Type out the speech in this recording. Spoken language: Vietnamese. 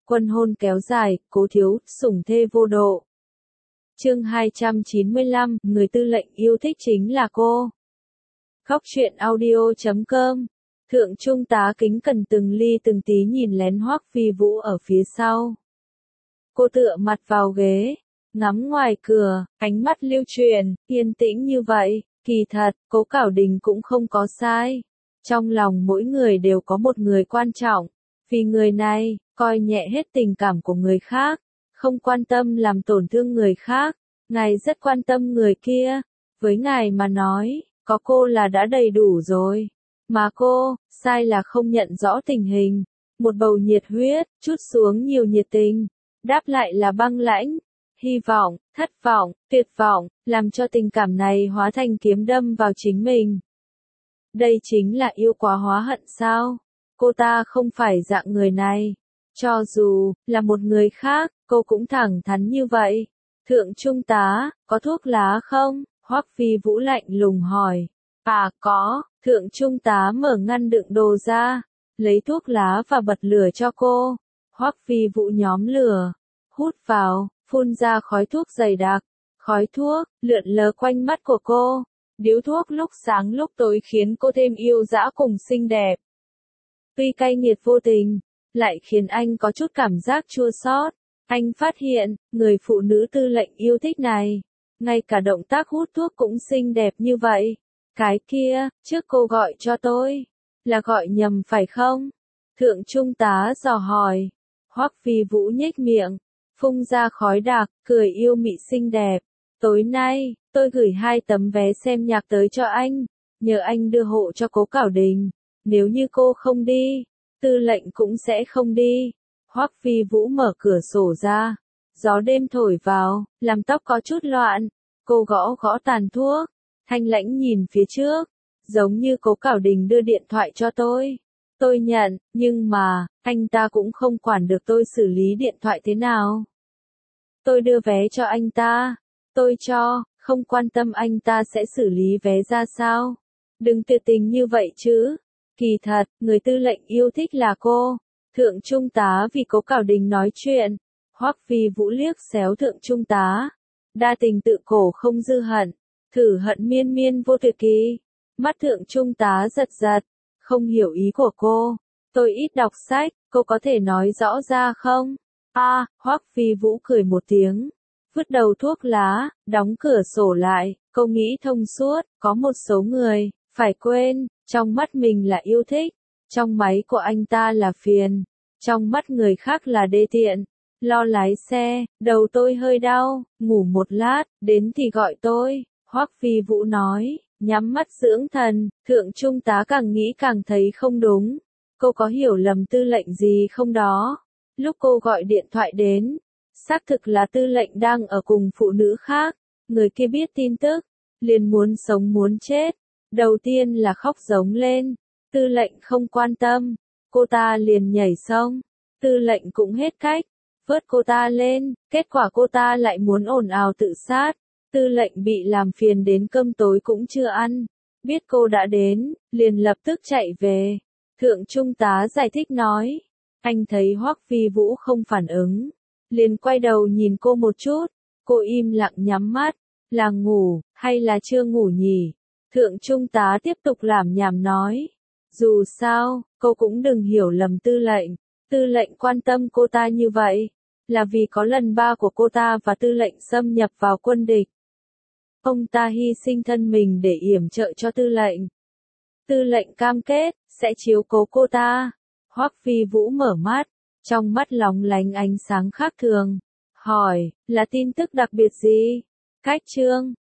Quân hôn kéo dài, Cố Thiếu, sủng thê vô độ. Chương 295, người tư lệnh yêu thích chính là cô. Khóc chuyện audio.com. Thượng trung tá kính cẩn từng ly từng tí nhìn lén Hoắc Phi Vũ ở phía sau. Cô tựa mặt vào ghế, ngắm ngoài cửa, ánh mắt lưu truyền, yên tĩnh như vậy. Kỳ thật, Cố Cảo Đình cũng không có sai. Trong lòng mỗi người đều có một người quan trọng. Vì người này, coi nhẹ hết tình cảm của người khác, không quan tâm làm tổn thương người khác. Ngài rất quan tâm người kia. Với ngài mà nói, có cô là đã đầy đủ rồi. Mà cô, sai là không nhận rõ tình hình. Một bầu nhiệt huyết, chút xuống nhiều nhiệt tình. Đáp lại là băng lãnh. Hy vọng, thất vọng, tuyệt vọng, làm cho tình cảm này hóa thành kiếm đâm vào chính mình. Đây chính là yêu quá hóa hận sao? Cô ta không phải dạng người này. Cho dù là một người khác, cô cũng thẳng thắn như vậy. Thượng trung tá, có thuốc lá không? Hoắc Phi Vũ lạnh lùng hỏi. À có, thượng trung tá mở ngăn đựng đồ ra, lấy thuốc lá và bật lửa cho cô. Hoắc Phi Vũ nhóm lửa, hút vào, phun ra khói thuốc dày đặc. Khói thuốc lượn lờ quanh mắt của cô. Điếu thuốc lúc sáng lúc tối khiến cô thêm yêu dã cùng xinh đẹp. Tuy cay nghiệt vô tình, lại khiến anh có chút cảm giác chua xót. Anh phát hiện, người phụ nữ tư lệnh yêu thích này, ngay cả động tác hút thuốc cũng xinh đẹp như vậy. Cái kia, trước cô gọi cho tôi, là gọi nhầm phải không? Thượng trung tá dò hỏi. Hoắc Phi Vũ nhếch miệng, phun ra khói đặc, cười yêu mị xinh đẹp. Tối nay, tôi gửi 2 tấm vé xem nhạc tới cho anh, nhờ anh đưa hộ cho Cố Cảo Đình. Nếu như cô không đi, tư lệnh cũng sẽ không đi. Hoắc Phi Vũ mở cửa sổ ra, gió đêm thổi vào, làm tóc có chút loạn. Cô gõ gõ tàn thuốc, thanh lãnh nhìn phía trước, giống như Cố Cảo Đình đưa điện thoại cho tôi. Tôi nhận, nhưng mà, anh ta cũng không quản được tôi xử lý điện thoại thế nào. Tôi đưa vé cho anh ta, tôi cho, không quan tâm anh ta sẽ xử lý vé ra sao. Đừng tuyệt tình như vậy chứ. Kỳ thật, người tư lệnh yêu thích là cô. Thượng trung tá vì Cố Cảo Đình nói chuyện. Hoắc Phi Vũ liếc xéo thượng trung tá. Đa tình tự cổ không dư hận, thử hận miên miên vô tuyệt kỳ. Mắt thượng trung tá giật giật, không hiểu ý của cô. Tôi ít đọc sách, cô có thể nói rõ ra không? Hoắc Phi Vũ cười một tiếng, vứt đầu thuốc lá, đóng cửa sổ lại. Cô nghĩ thông suốt, có một số người, phải quên, trong mắt mình là yêu thích, trong máy của anh ta là phiền, trong mắt người khác là đê tiện. Lo lái xe, đầu tôi hơi đau, ngủ một lát, đến thì gọi tôi. Hoắc Phi Vũ nói, nhắm mắt dưỡng thần. Thượng trung tá càng nghĩ càng thấy không đúng. Cô có hiểu lầm tư lệnh gì không đó? Lúc cô gọi điện thoại đến, xác thực là tư lệnh đang ở cùng phụ nữ khác. Người kia biết tin tức, liền muốn sống muốn chết. Đầu tiên là khóc giống lên. Tư lệnh không quan tâm, cô ta liền nhảy sông. Tư lệnh cũng hết cách, vớt cô ta lên, kết quả cô ta lại muốn ồn ào tự sát. Tư lệnh bị làm phiền đến cơm tối cũng chưa ăn. Biết cô đã đến, liền lập tức chạy về. Thượng trung tá giải thích nói. Anh thấy Hoắc Phi Vũ không phản ứng, liền quay đầu nhìn cô một chút. Cô im lặng nhắm mắt. Là ngủ, hay là chưa ngủ nhỉ? Thượng trung tá tiếp tục lảm nhảm nói. Dù sao, cô cũng đừng hiểu lầm tư lệnh. Tư lệnh quan tâm cô ta như vậy, là vì có lần ba của cô ta và tư lệnh xâm nhập vào quân địch. Ông ta hy sinh thân mình để yểm trợ cho tư lệnh. Tư lệnh cam kết, sẽ chiếu cố cô ta. Hoắc Phi Vũ mở mắt, trong mắt lóng lánh ánh sáng khác thường. Hỏi, là tin tức đặc biệt gì? Cách chương